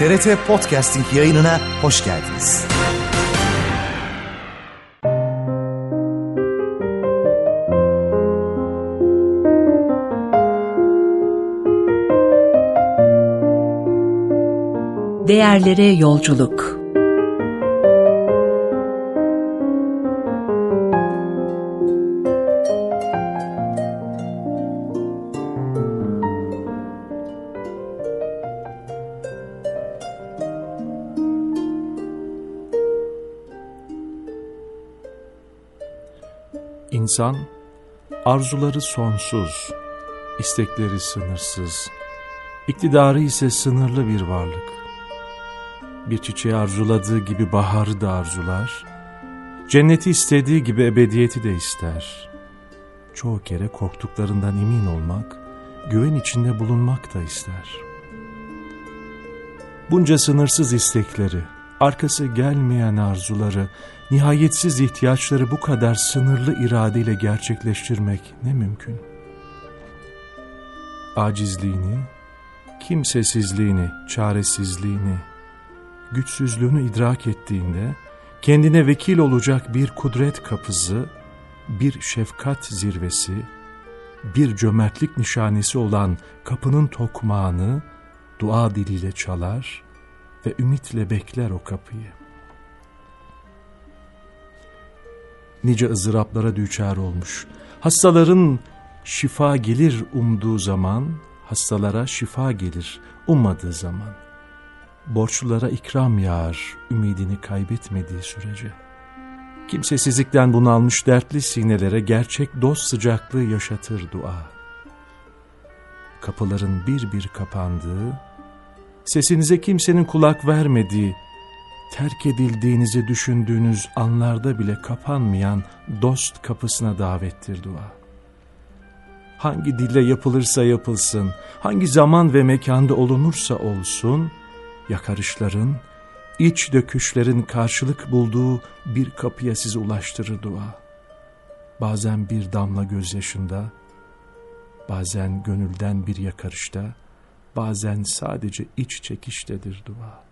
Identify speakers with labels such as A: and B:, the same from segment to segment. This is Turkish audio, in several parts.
A: TRT Podcasting yayınına hoş geldiniz.
B: Değerlere yolculuk.
C: İnsan, arzuları sonsuz, istekleri sınırsız, iktidarı ise sınırlı bir varlık. Bir çiçeği arzuladığı gibi baharı da arzular, cenneti istediği gibi ebediyeti de ister. Çoğu kere korktuklarından emin olmak, güven içinde bulunmak da ister. Bunca sınırsız istekleri, arkası gelmeyen arzuları, nihayetsiz ihtiyaçları bu kadar sınırlı iradeyle gerçekleştirmek ne mümkün? Acizliğini, kimsesizliğini, çaresizliğini, güçsüzlüğünü idrak ettiğinde, kendine vekil olacak bir kudret kapısı, bir şefkat zirvesi, bir cömertlik nişanesi olan kapının tokmağını dua diliyle çalar ve ümitle bekler o kapıyı. Nice ızdıraplara düçar olmuş, hastaların şifa gelir umduğu zaman, hastalara şifa gelir ummadığı zaman, borçlulara ikram yağar ümidini kaybetmediği sürece. Kimsesizlikten bunalmış dertli sinelere gerçek dost sıcaklığı yaşatır dua. Kapıların bir bir kapandığı, sesinize kimsenin kulak vermediği, terk edildiğinizi düşündüğünüz anlarda bile kapanmayan dost kapısına davettir dua. Hangi dille yapılırsa yapılsın, hangi zaman ve mekanda olunursa olsun, yakarışların, iç döküşlerin karşılık bulduğu bir kapıya sizi ulaştırır dua. Bazen bir damla gözyaşında, bazen gönülden bir yakarışta, bazen sadece iç çekiştedir dua.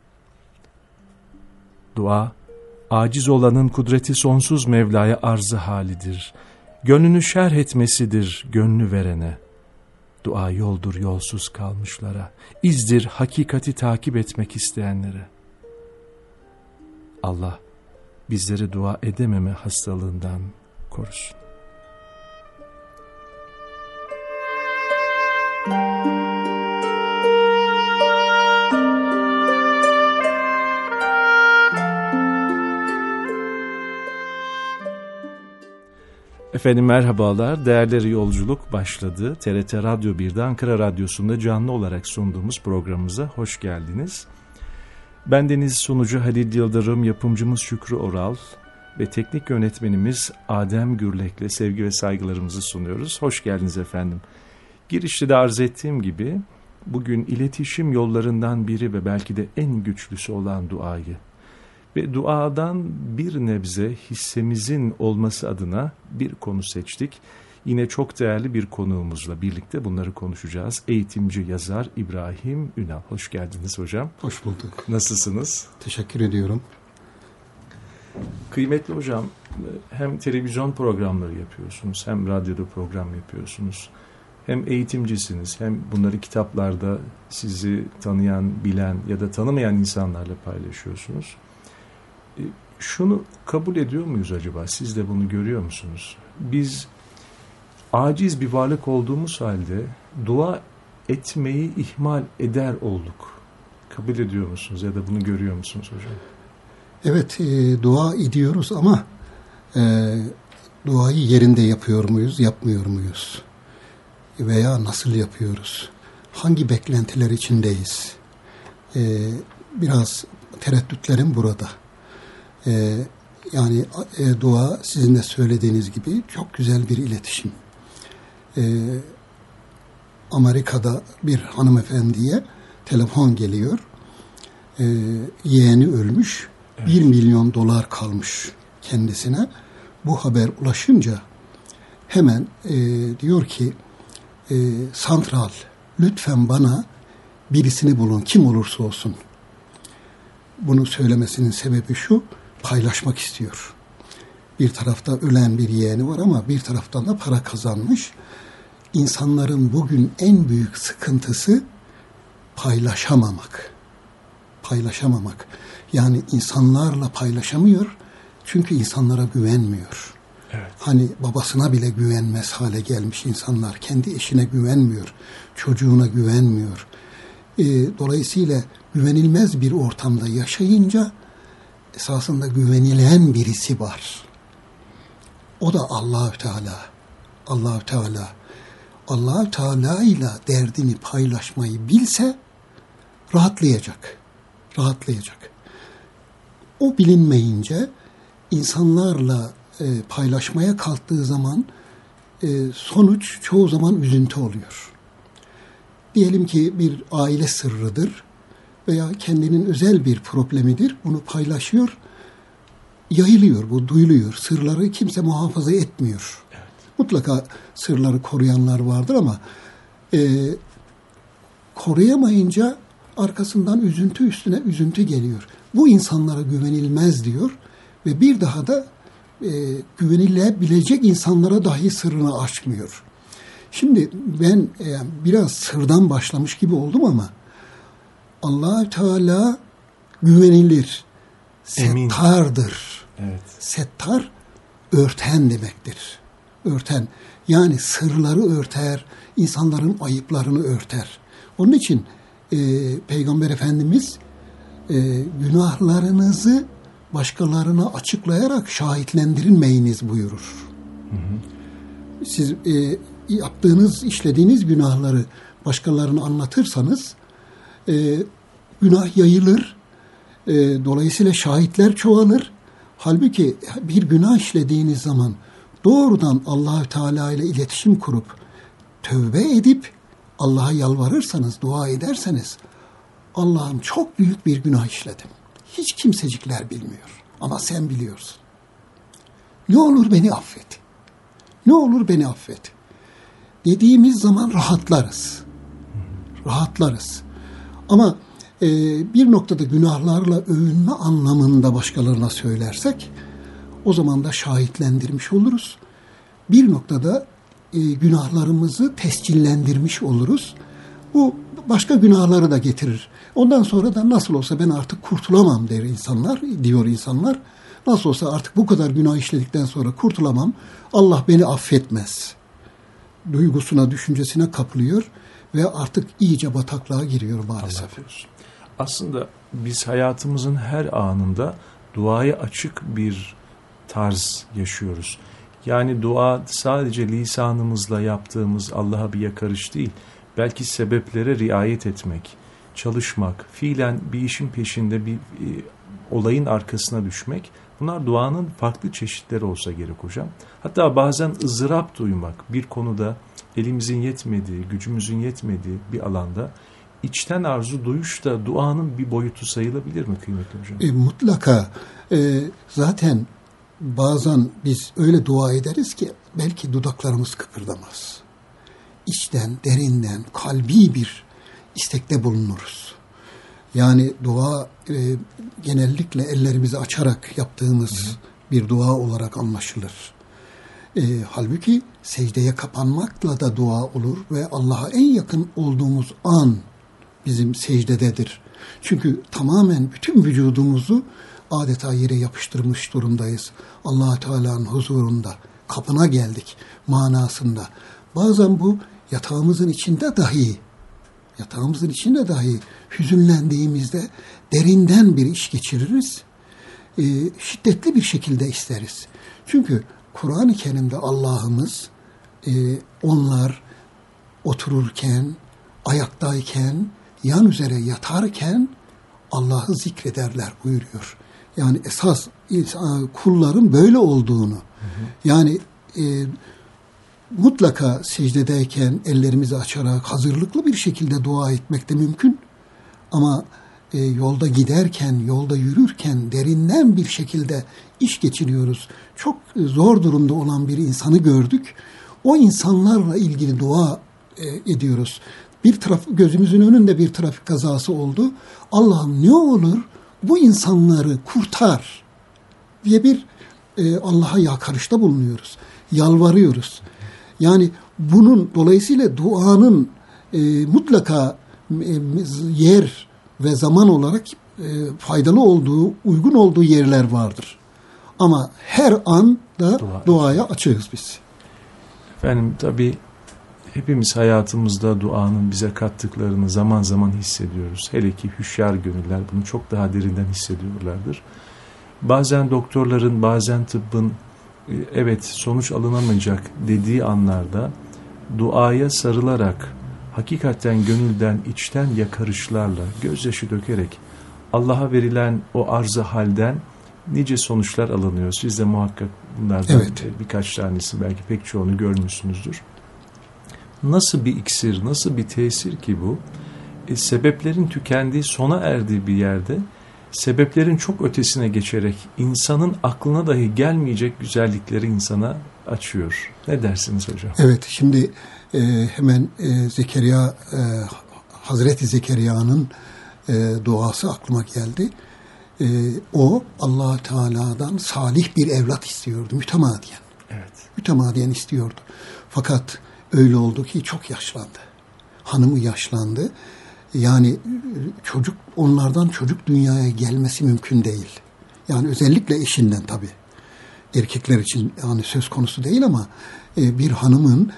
C: Dua, aciz olanın kudreti sonsuz Mevla'ya arzı halidir. Gönlünü şerh etmesidir gönlü verene. Dua yoldur yolsuz kalmışlara, izdir hakikati takip etmek isteyenlere. Allah bizleri dua edememe hastalığından korusun. Efendim merhabalar, değerleri yolculuk başladı. TRT Radyo 1'de Ankara Radyosu'nda canlı olarak sunduğumuz programımıza hoş geldiniz. Bendeniz sunucu Halil Yıldırım, yapımcımız Şükrü Oral ve teknik yönetmenimiz Adem Gürlek'le sevgi ve saygılarımızı sunuyoruz. Hoş geldiniz efendim. Girişte de arz ettiğim gibi bugün iletişim yollarından biri ve belki de en güçlüsü olan duayı ve duadan bir nebze hissemizin olması adına bir konu seçtik. Yine çok değerli bir konuğumuzla birlikte bunları konuşacağız. Eğitimci, yazar İbrahim Ünal. Hoş geldiniz hocam.
D: Hoş bulduk.
C: Nasılsınız?
D: Teşekkür ediyorum.
C: Kıymetli hocam, hem televizyon programları yapıyorsunuz, hem radyoda program yapıyorsunuz. Hem eğitimcisiniz, hem bunları kitaplarda sizi tanıyan, bilen ya da tanımayan insanlarla paylaşıyorsunuz. Şunu kabul ediyor muyuz acaba? Siz de bunu görüyor musunuz? Biz aciz bir varlık olduğumuz halde dua etmeyi ihmal eder olduk. Kabul ediyor musunuz ya da bunu görüyor musunuz hocam?
D: Evet, dua ediyoruz ama duayı yerinde yapıyor muyuz, yapmıyor muyuz? Veya nasıl yapıyoruz? Hangi beklentiler içindeyiz? Biraz tereddütlerim burada. Yani dua sizin de söylediğiniz gibi çok güzel bir iletişim. Amerika'da bir hanımefendiye telefon geliyor. Yeğeni ölmüş. Evet. 1 milyon dolar kalmış kendisine. Bu haber ulaşınca hemen diyor ki santral lütfen bana birisini bulun, kim olursa olsun. bunu söylemesinin sebebi şu, paylaşmak istiyor. Bir tarafta ölen bir yeğeni var ama bir taraftan da para kazanmış. İnsanların bugün en büyük sıkıntısı paylaşamamak. Paylaşamamak. Yani insanlarla paylaşamıyor çünkü insanlara güvenmiyor.
C: Evet.
D: Hani babasına bile güvenmez hale gelmiş insanlar. Kendi eşine güvenmiyor, çocuğuna güvenmiyor. Dolayısıyla güvenilmez bir ortamda yaşayınca esasında güvenilen birisi var. O da Allahü Teala. Allahü Teala. Allahü Teala ile derdini paylaşmayı bilse rahatlayacak. Rahatlayacak. O bilinmeyince insanlarla paylaşmaya kalktığı zaman sonuç çoğu zaman üzüntü oluyor. Diyelim ki bir aile sırrıdır veya kendinin özel bir problemidir. Bunu paylaşıyor, yayılıyor, bu duyuluyor. Sırları kimse muhafaza etmiyor. Evet. Mutlaka sırları koruyanlar vardır ama koruyamayınca arkasından üzüntü üstüne üzüntü geliyor. Bu insanlara güvenilmez diyor ve bir daha da güvenilebilecek insanlara dahi sırrını açmıyor. Şimdi ben biraz sırdan başlamış gibi oldum ama Allah-u Teala güvenilir, settardır.
C: Evet.
D: Settar örten demektir. Örten. Yani sırları örter, insanların ayıplarını örter. Onun için Peygamber Efendimiz günahlarınızı başkalarına açıklayarak şahitlendirilmeyiniz buyurur. Hı hı. Siz yaptığınız, işlediğiniz günahları başkalarına anlatırsanız günah yayılır. Dolayısıyla şahitler çoğalır. Halbuki bir günah işlediğiniz zaman doğrudan Allahü Teala ile iletişim kurup tövbe edip Allah'a yalvarırsanız, dua ederseniz Allah'ım çok büyük bir günah işledim. Hiç kimsecikler bilmiyor ama sen biliyorsun. Ne olur beni affet. Ne olur beni affet. Dediğimiz zaman rahatlarız. Rahatlarız. Ama bir noktada günahlarla övünme anlamında başkalarına söylersek o zaman da şahitlendirmiş oluruz. Bir noktada günahlarımızı tescillendirmiş oluruz. Bu başka günahları da getirir. Ondan sonra da nasıl olsa ben artık kurtulamam diyor insanlar. Nasıl olsa artık bu kadar günah işledikten sonra kurtulamam. Allah beni affetmez duygusuna, düşüncesine kapılıyor ve artık iyice bataklığa giriyor maalesef.
C: Aslında biz hayatımızın her anında duaya açık bir tarz yaşıyoruz. Yani dua sadece lisanımızla yaptığımız Allah'a bir yakarış değil, belki sebeplere riayet etmek, çalışmak, fiilen bir işin peşinde bir olayın arkasına düşmek, bunlar duanın farklı çeşitleri olsa gerek hocam. Hatta bazen ızdırap duymak, bir konuda elimizin yetmediği, gücümüzün yetmediği bir alanda içten arzu duyuş da duanın bir boyutu sayılabilir mi kıymetli hocam?
D: Mutlaka. Zaten bazen biz öyle dua ederiz ki belki dudaklarımız kıpırdamaz. İçten, derinden, kalbi bir istekte bulunuruz. Yani dua genellikle ellerimizi açarak yaptığımız bir dua olarak anlaşılır. Halbuki secdeye kapanmakla da dua olur ve Allah'a en yakın olduğumuz an bizim secdededir. Çünkü tamamen bütün vücudumuzu adeta yere yapıştırmış durumdayız. Allah-u Teala'nın huzurunda, kapına geldik manasında. Bazen bu yatağımızın içinde dahi hüzünlendiğimizde derinden bir iş geçiririz. Şiddetli bir şekilde isteriz. Çünkü Kur'an-ı Kerim'de Allah'ımız onlar otururken, ayaktayken, yan üzere yatarken Allah'ı zikrederler buyuruyor. Yani esas kulların böyle olduğunu, yani mutlaka secdedeyken ellerimizi açarak hazırlıklı bir şekilde dua etmek de mümkün. Ama yolda giderken, yolda yürürken derinden bir şekilde iş geçiriyoruz. Çok zor durumda olan bir insanı gördük. O insanlarla ilgili dua ediyoruz. Gözümüzün önünde bir trafik kazası oldu. Allah'ım ne olur bu insanları kurtar diye bir Allah'a yakarışta bulunuyoruz. Yalvarıyoruz. Yani bunun dolayısıyla duanın mutlaka yer ve zaman olarak faydalı olduğu, uygun olduğu yerler vardır. Ama her an da duaya açığız biz.
C: Efendim tabii hepimiz hayatımızda duanın bize kattıklarını zaman zaman hissediyoruz. Hele ki hüşyar gönüller bunu çok daha derinden hissediyorlardır. Bazen doktorların, bazen tıbbın evet sonuç alınamayacak dediği anlarda duaya sarılarak hakikaten gönülden, içten yakarışlarla, gözyaşı dökerek Allah'a verilen o arz-ı halden nice sonuçlar alınıyor. Siz de muhakkak bunlardan birkaç tanesi, belki pek çoğunu görmüşsünüzdür. Nasıl bir iksir, nasıl bir tesir ki bu? Sebeplerin tükendiği, sona erdiği bir yerde sebeplerin çok ötesine geçerek insanın aklına dahi gelmeyecek güzellikleri insana açıyor. Ne dersiniz hocam?
D: Evet, şimdi hemen Zekeriya, Hazreti Zekeriya'nın duası aklıma geldi. O Allah Teala'dan salih bir evlat istiyordu, mütemadiyen.
C: Evet.
D: Mütemadiyen istiyordu. Fakat öyle oldu ki çok yaşlandı. Hanımı yaşlandı. Yani onlardan çocuk dünyaya gelmesi mümkün değil. Yani özellikle eşinden tabii. Erkekler için yani söz konusu değil ama bir hanımın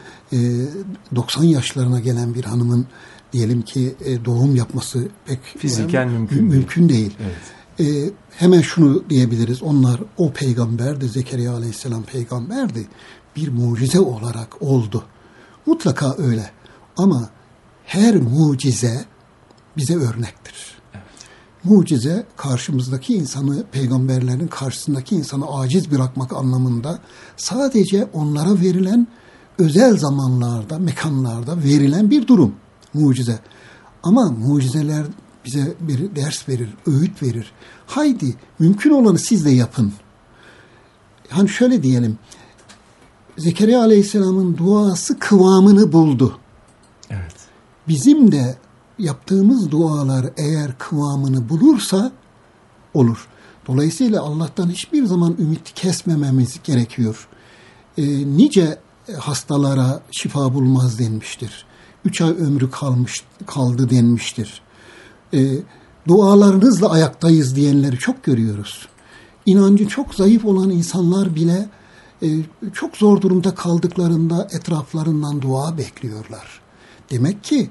D: 90 yaşlarına gelen bir hanımın diyelim ki doğum yapması pek
C: fiziken
D: mümkün değil.
C: Evet.
D: Hemen şunu diyebiliriz. O peygamberdi, Zekeriya Aleyhisselam peygamberdi. Bir mucize olarak oldu. Mutlaka öyle. Ama her mucize bize örnektir.
C: Evet.
D: Mucize karşımızdaki insanı, peygamberlerin karşısındaki insanı aciz bırakmak anlamında sadece onlara verilen özel zamanlarda, mekanlarda verilen bir durum. Mucize. Ama mucizeler bize bir ders verir, öğüt verir. Haydi mümkün olanı siz de yapın. Hani şöyle diyelim, Zekeriya Aleyhisselam'ın duası kıvamını buldu.
C: Evet.
D: Bizim de yaptığımız dualar eğer kıvamını bulursa olur. Dolayısıyla Allah'tan hiçbir zaman ümit kesmememiz gerekiyor. Nice hastalara şifa bulmaz denmiştir. 3 ay ömrü kaldı denmiştir. Dualarınızla ayaktayız diyenleri çok görüyoruz. İnancı çok zayıf olan insanlar bile çok zor durumda kaldıklarında etraflarından dua bekliyorlar. Demek ki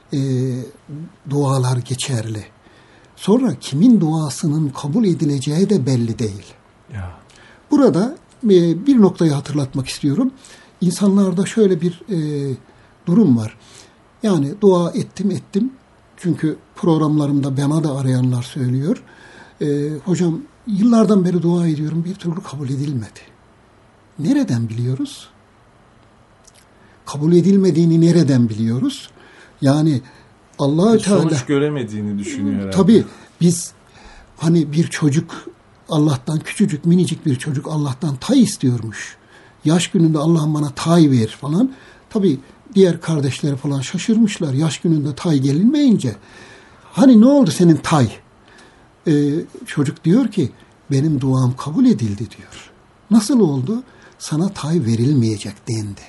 D: dualar geçerli. Sonra kimin duasının kabul edileceği de belli değil.
C: Ya.
D: Burada bir noktayı hatırlatmak istiyorum. İnsanlarda şöyle bir durum var. Yani dua ettim. Çünkü programlarımda bana da arayanlar söylüyor. Hocam yıllardan beri dua ediyorum, bir türlü kabul edilmedi. Nereden biliyoruz? Kabul edilmediğini nereden biliyoruz? Yani Allah-u Teala
C: sonuç göremediğini düşünüyor herhalde.
D: Tabii biz hani bir çocuk Allah'tan, küçücük minicik bir çocuk Allah'tan tay istiyormuş. Yaş gününde Allah'ım bana tay ver falan. Tabii diğer kardeşleri falan şaşırmışlar. Yaş gününde tay gelinmeyince. Hani ne oldu senin tay? Çocuk diyor ki benim duam kabul edildi diyor. Nasıl oldu? Sana tay verilmeyecek dendi.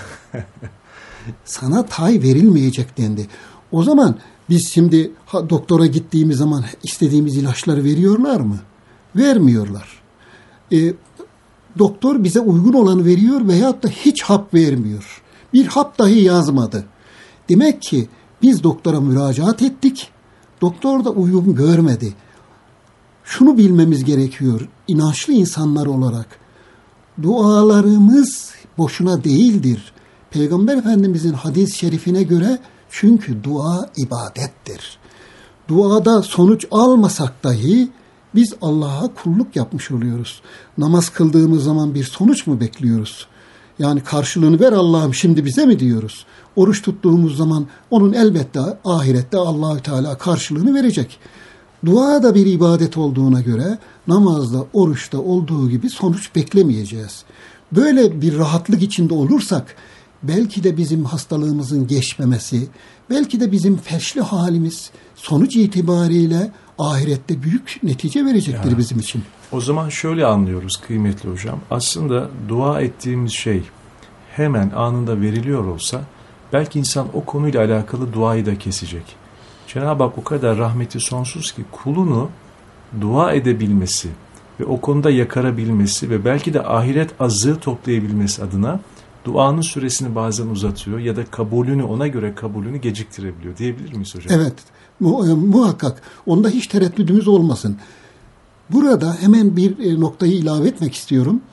D: Sana tay verilmeyecek dendi. O zaman biz şimdi doktora gittiğimiz zaman istediğimiz ilaçları veriyorlar mı? Vermiyorlar. Doktor bize uygun olanı veriyor veyahut da hiç hap vermiyor. Bir hap dahi yazmadı. Demek ki biz doktora müracaat ettik. Doktor da uyum görmedi. Şunu bilmemiz gerekiyor inançlı insanlar olarak. Dualarımız boşuna değildir. Peygamber Efendimizin hadis-i şerifine göre çünkü dua ibadettir. Duada sonuç almasak dahi biz Allah'a kulluk yapmış oluyoruz. Namaz kıldığımız zaman bir sonuç mu bekliyoruz? Yani karşılığını ver Allah'ım şimdi bize mi diyoruz? Oruç tuttuğumuz zaman onun elbette ahirette Allah-u Teala karşılığını verecek. Dua da bir ibadet olduğuna göre namazda, oruçta olduğu gibi sonuç beklemeyeceğiz. Böyle bir rahatlık içinde olursak belki de bizim hastalığımızın geçmemesi, belki de bizim felçli halimiz sonuç itibariyle ahirette büyük netice verecektir bizim için.
C: O zaman şöyle anlıyoruz kıymetli hocam. Aslında dua ettiğimiz şey hemen anında veriliyor olsa belki insan o konuyla alakalı duayı da kesecek. Cenab-ı Hak o kadar rahmeti sonsuz ki kulunu dua edebilmesi ve o konuda yakarabilmesi ve belki de ahiret azığı toplayabilmesi adına duanın süresini bazen uzatıyor ya da kabulünü, ona göre kabulünü geciktirebiliyor diyebilir miyiz hocam?
D: Evet, muhakkak. Onda hiç tereddüdümüz olmasın. Burada hemen bir noktayı ilave etmek istiyorum.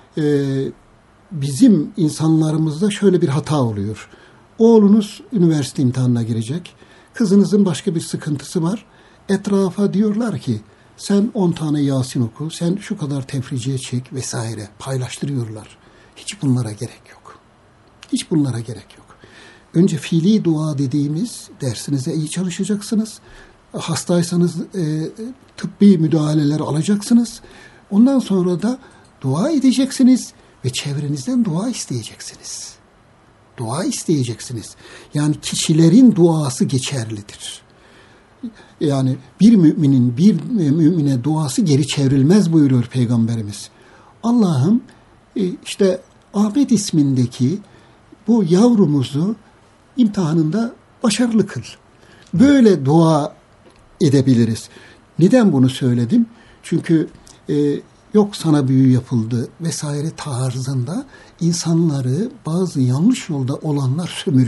D: Bizim insanlarımızda şöyle bir hata oluyor. Oğlunuz üniversite imtihanına girecek. Kızınızın başka bir sıkıntısı var. Etrafa diyorlar ki sen 10 tane Yasin oku, sen şu kadar tefriciye çek vesaire paylaştırıyorlar. Hiç bunlara gerek yok. Hiç bunlara gerek yok. Önce fiili dua dediğimiz dersinize iyi çalışacaksınız. Hastaysanız tıbbi müdahaleler alacaksınız. Ondan sonra da dua edeceksiniz ve çevrenizden dua isteyeceksiniz. Dua isteyeceksiniz. Yani kişilerin duası geçerlidir. Yani bir müminin bir mümine duası geri çevrilmez buyuruyor Peygamberimiz. Allah'ım işte Ahmet ismindeki bu yavrumuzu imtihanında başarılı kıl. Böyle dua edebiliriz. Neden bunu söyledim? Çünkü yok sana büyü yapıldı vesaire tarzında insanları bazı yanlış yolda olanlar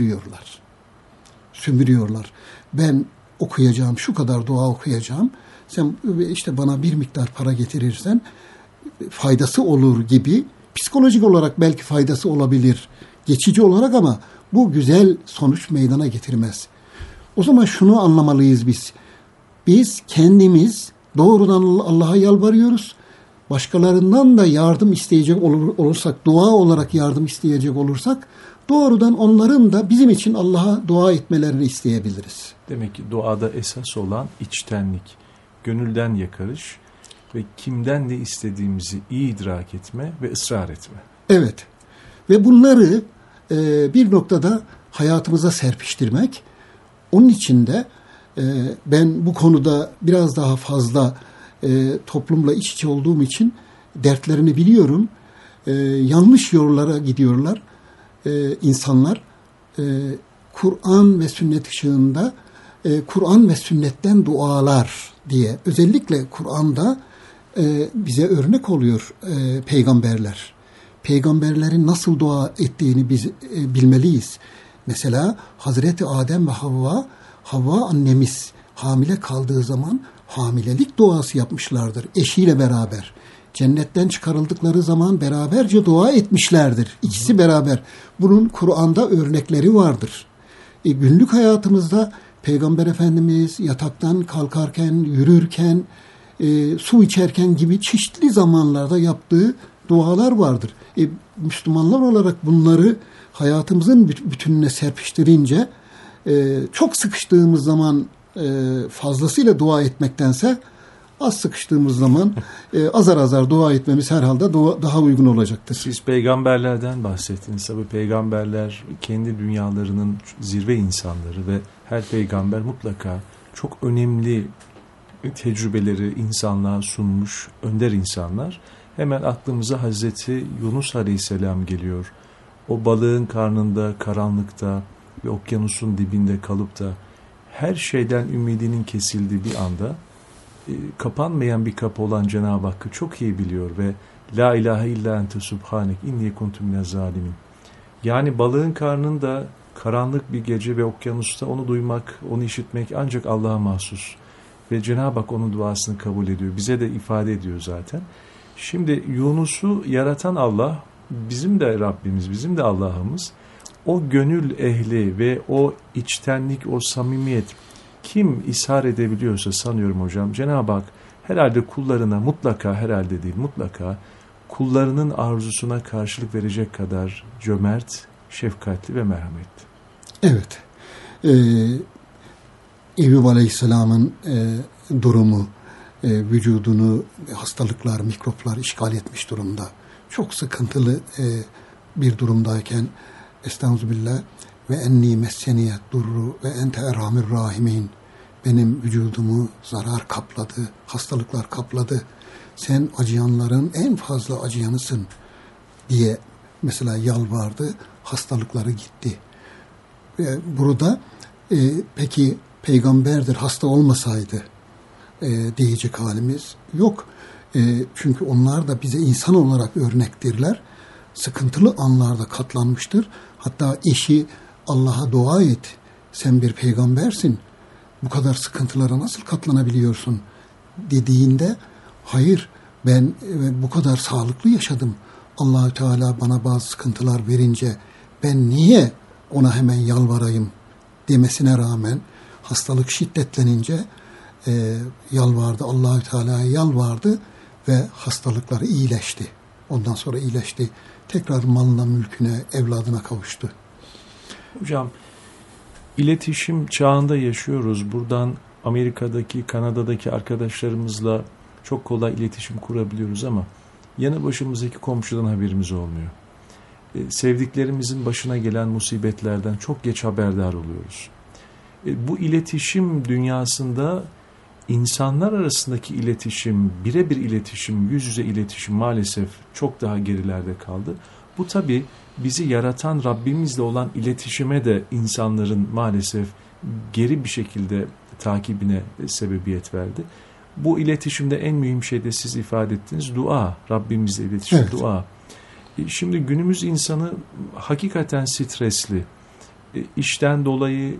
D: sömürüyorlar. Ben okuyacağım, şu kadar dua okuyacağım. Sen işte bana bir miktar para getirirsen faydası olur gibi, psikolojik olarak belki faydası olabilir geçici olarak ama bu güzel sonuç meydana getirmez. O zaman şunu anlamalıyız biz. Biz kendimiz doğrudan Allah'a yalvarıyoruz. Başkalarından da yardım isteyecek olursak, dua olarak yardım isteyecek olursak doğrudan onların da bizim için Allah'a dua etmelerini isteyebiliriz.
C: Demek ki duada esas olan içtenlik, gönülden yakarış ve kimden ne istediğimizi iyi idrak etme ve ısrar etme.
D: Evet. Ve bunları bir noktada hayatımıza serpiştirmek. Onun için de ben bu konuda biraz daha fazla toplumla iç içe olduğum için dertlerini biliyorum. Yanlış yollara gidiyorlar insanlar. Kur'an ve sünnet ışığında Kur'an ve sünnetten dualar diye özellikle Kur'an'da bize örnek oluyor peygamberler. Peygamberlerin nasıl dua ettiğini biz bilmeliyiz. Mesela Hazreti Adem ve Havva annemiz hamile kaldığı zaman hamilelik duası yapmışlardır eşiyle beraber. Cennetten çıkarıldıkları zaman beraberce dua etmişlerdir. İkisi beraber. Bunun Kur'an'da örnekleri vardır. Günlük hayatımızda Peygamber Efendimiz yataktan kalkarken, yürürken, su içerken gibi çeşitli zamanlarda yaptığı dualar vardır. Müslümanlar olarak bunları hayatımızın bütününe serpiştirince çok sıkıştığımız zaman fazlasıyla dua etmektense az sıkıştığımız zaman azar azar dua etmemiz herhalde daha uygun olacaktır.
C: Siz peygamberlerden bahsettiniz. Tabii peygamberler kendi dünyalarının zirve insanları ve her peygamber mutlaka çok önemli tecrübeleri insanlığa sunmuş önder insanlar. Hemen aklımıza Hazreti Yunus Aleyhisselam geliyor. O balığın karnında, karanlıkta ve okyanusun dibinde kalıp da her şeyden ümidinin kesildiği bir anda kapanmayan bir kapı olan Cenab-ı Hakk'ı çok iyi biliyor ve La ilahe illa ente subhanek inni kuntu minez zalimin. Yani balığın karnında karanlık bir gece ve okyanusta onu duymak, onu işitmek ancak Allah'a mahsus. Ve Cenab-ı Hak onun duasını kabul ediyor. Bize de ifade ediyor zaten. Şimdi Yunus'u yaratan Allah, bizim de Rabbimiz, bizim de Allah'ımız. O gönül ehli ve o içtenlik, o samimiyet kim ishar edebiliyorsa sanıyorum hocam, Cenab-ı Hak herhalde kullarına mutlaka, herhalde değil mutlaka, kullarının arzusuna karşılık verecek kadar cömert, şefkatli ve merhametli.
D: Evet. Eyüp Aleyhisselam'ın durumu, vücudunu hastalıklar, mikroplar işgal etmiş durumda. Çok sıkıntılı bir durumdayken Estağfirullah ve enni messeniyet durru ve ente erhamir rahimin. benim vücudumu zarar kapladı, hastalıklar kapladı. Sen acıyanların en fazla acıyanısın diye mesela yalvardı, hastalıkları gitti. Burada peki peygamberdir, hasta olmasaydı diyecek halimiz yok. Çünkü onlar da bize insan olarak örnektirler. Sıkıntılı anlarda katlanmıştır. Hatta eşi Allah'a dua et, sen bir peygambersin, bu kadar sıkıntılara nasıl katlanabiliyorsun dediğinde, hayır ben bu kadar sağlıklı yaşadım. Allah-u Teala bana bazı sıkıntılar verince ben niye ona hemen yalvarayım demesine rağmen hastalık şiddetlenince yalvardı, Allah-u Teala'ya yalvardı ve hastalıkları iyileşti. Ondan sonra iyileşti. Tekrar malına, mülküne, evladına kavuştu.
C: Hocam, iletişim çağında yaşıyoruz. Buradan Amerika'daki, Kanada'daki arkadaşlarımızla çok kolay iletişim kurabiliyoruz ama yanı başımızdaki komşudan haberimiz olmuyor. Sevdiklerimizin başına gelen musibetlerden çok geç haberdar oluyoruz. Bu iletişim dünyasında insanlar arasındaki iletişim, birebir iletişim, yüz yüze iletişim maalesef çok daha gerilerde kaldı. Bu tabii bizi yaratan Rabbimizle olan iletişime de insanların maalesef geri bir şekilde takibine sebebiyet verdi. Bu iletişimde en mühim şey de siz ifade ettiğiniz dua. Rabbimizle iletişim, evet. Dua. Şimdi günümüz insanı hakikaten stresli. İşten dolayı,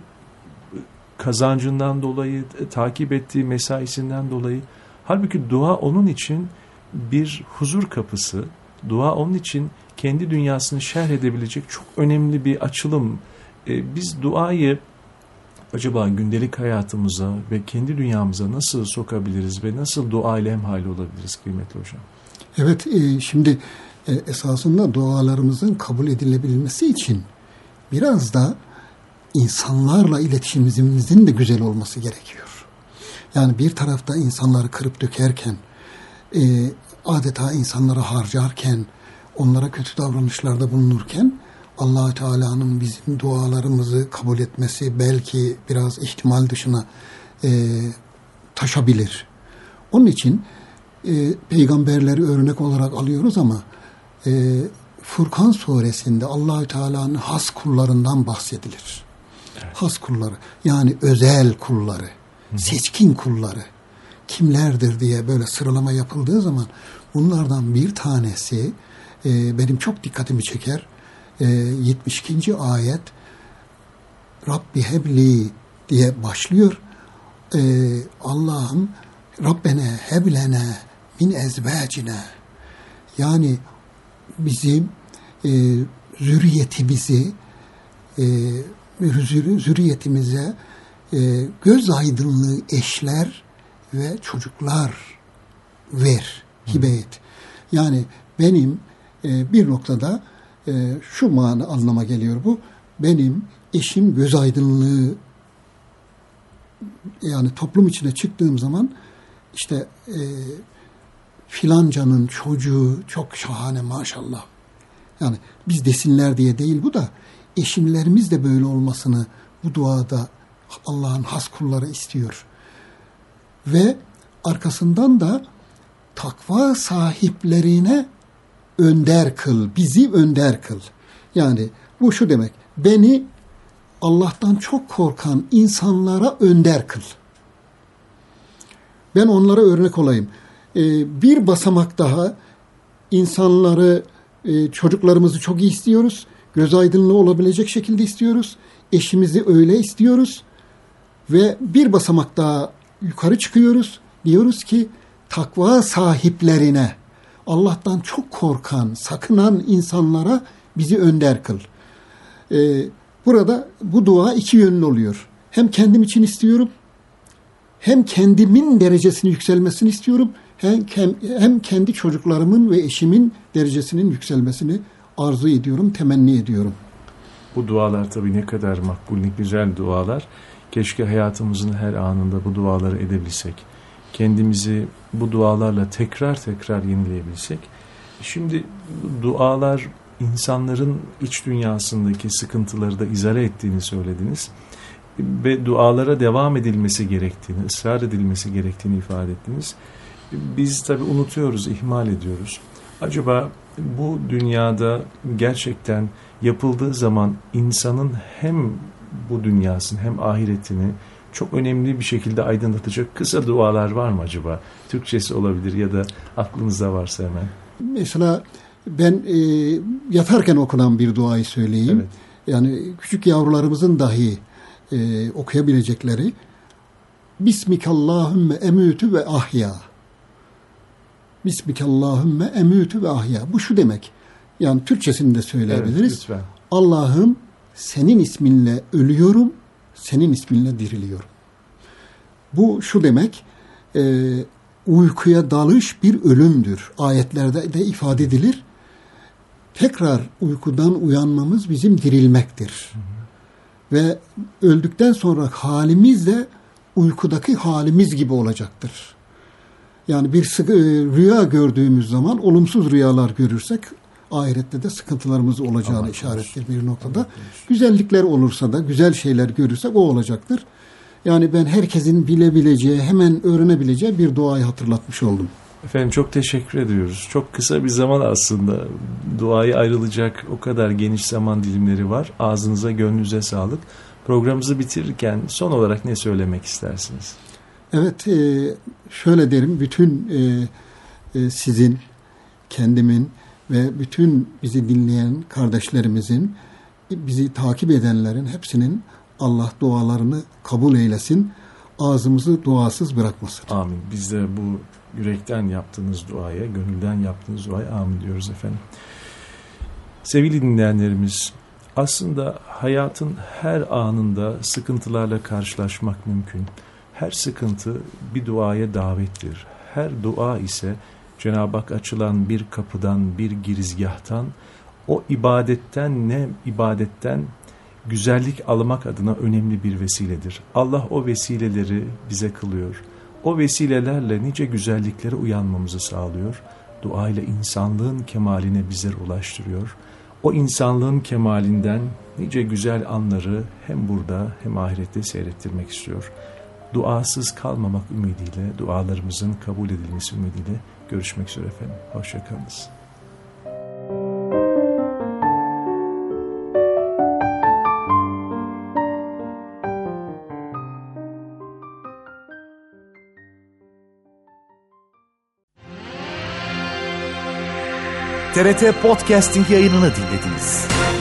C: kazancından dolayı, takip ettiği mesaisinden dolayı. Halbuki dua onun için bir huzur kapısı. Dua onun için kendi dünyasını şerh edebilecek çok önemli bir açılım. Biz duayı acaba gündelik hayatımıza ve kendi dünyamıza nasıl sokabiliriz ve nasıl dua ile hemhal olabiliriz kıymetli hocam?
D: Evet, şimdi esasında dualarımızın kabul edilebilmesi için biraz da insanlarla iletişimimizin de güzel olması gerekiyor. Yani bir tarafta insanları kırıp dökerken, adeta insanları harcarken, onlara kötü davranışlarda bulunurken Allah-u Teala'nın bizim dualarımızı kabul etmesi belki biraz ihtimal dışına taşabilir. Onun için peygamberleri örnek olarak alıyoruz ama Furkan suresinde Allah-u Teala'nın has kullarından bahsedilir. Evet. Has kulları, yani özel kulları, seçkin kulları kimlerdir diye böyle sıralama yapıldığı zaman bunlardan bir tanesi benim çok dikkatimi çeker. 72. ayet Rabbi hebli diye başlıyor. Allah'ım Rabbena heblene min ezvacina, yani bizim zürriyetimize göz aydınlığı eşler ve çocuklar ver, hibe et. Yani benim bir noktada şu anlama geliyor bu. Benim eşim göz aydınlığı, yani toplum içine çıktığım zaman işte filancanın çocuğu çok şahane maşallah. Yani biz desinler diye değil bu da, eşimlerimiz de böyle olmasını bu duada Allah'ın has kulları istiyor. Ve arkasından da takva sahiplerine önder kıl, bizi önder kıl. Yani bu şu demek, beni Allah'tan çok korkan insanlara önder kıl. Ben onlara örnek olayım. Bir basamak daha insanları, çocuklarımızı çok iyi istiyoruz. Göz aydınlığı olabilecek şekilde istiyoruz. Eşimizi öyle istiyoruz. Ve bir basamak daha yukarı çıkıyoruz. Diyoruz ki takva sahiplerine, Allah'tan çok korkan, sakınan insanlara bizi önder kıl. Burada bu dua iki yönlü oluyor. Hem kendim için istiyorum, hem kendimin derecesini yükselmesini istiyorum, hem kendi çocuklarımın ve eşimin derecesinin yükselmesini arzu ediyorum, temenni ediyorum.
C: Bu dualar tabii ne kadar makbul, ne güzel dualar. Keşke hayatımızın her anında bu duaları edebilsek. Kendimizi bu dualarla tekrar tekrar yenileyebilsek. Şimdi dualar insanların iç dünyasındaki sıkıntıları da izale ettiğini söylediniz. ve dualara devam edilmesi gerektiğini, ısrar edilmesi gerektiğini ifade ettiniz. Biz tabii unutuyoruz, ihmal ediyoruz. Acaba bu dünyada gerçekten yapıldığı zaman insanın hem bu dünyasını hem ahiretini çok önemli bir şekilde aydınlatacak kısa dualar var mı acaba? Türkçesi olabilir ya da aklınızda varsa hemen.
D: Mesela ben yatarken okunan bir duayı söyleyeyim.
C: Evet.
D: Yani küçük yavrularımızın dahi okuyabilecekleri Bismikallahümme emütü ve ahya. Bismikallahümme emütü ve ahya. Bu şu demek. Yani Türkçesini de söyleyebiliriz.
C: Evet, lütfen.
D: Allah'ım senin isminle ölüyorum, senin isminle diriliyorum. Bu şu demek, uykuya dalış bir ölümdür. Ayetlerde de ifade edilir. Tekrar uykudan uyanmamız bizim dirilmektir. Ve öldükten sonra halimiz de uykudaki halimiz gibi olacaktır. Yani bir rüya gördüğümüz zaman olumsuz rüyalar görürsek ahirette de sıkıntılarımız olacağını işarettir bir noktada. Güzellikler olursa da güzel şeyler görürsek o olacaktır. Yani ben herkesin bilebileceği, hemen öğrenebileceği bir duayı hatırlatmış oldum.
C: Efendim çok teşekkür ediyoruz. Çok kısa bir zaman aslında duaya ayrılacak o kadar geniş zaman dilimleri var. Ağzınıza, gönlünüze sağlık. Programımızı bitirirken son olarak ne söylemek istersiniz?
D: Evet, şöyle derim, bütün sizin, kendimin ve bütün bizi dinleyen kardeşlerimizin, bizi takip edenlerin hepsinin Allah dualarını kabul eylesin, ağzımızı duasız bırakmasın.
C: Amin. Biz de bu yürekten yaptığınız duaya, gönülden yaptığınız duaya amin diyoruz efendim. Sevgili dinleyenlerimiz, aslında hayatın her anında sıkıntılarla karşılaşmak mümkün. Her sıkıntı bir duaya davettir. Her dua ise Cenab-ı Hak açılan bir kapıdan, bir girizgahtan, o ibadetten güzellik almak adına önemli bir vesiledir. Allah o vesileleri bize kılıyor. O vesilelerle nice güzelliklere uyanmamızı sağlıyor. Dua ile insanlığın kemaline bizleri ulaştırıyor. O insanlığın kemalinden nice güzel anları hem burada hem ahirette seyrettirmek istiyor. Duasız kalmamak ümidiyle, dualarımızın kabul edilmesi ümidiyle görüşmek üzere efendim. Hoşça kalınız.
A: TRT Podcasting yayınını dinlediniz.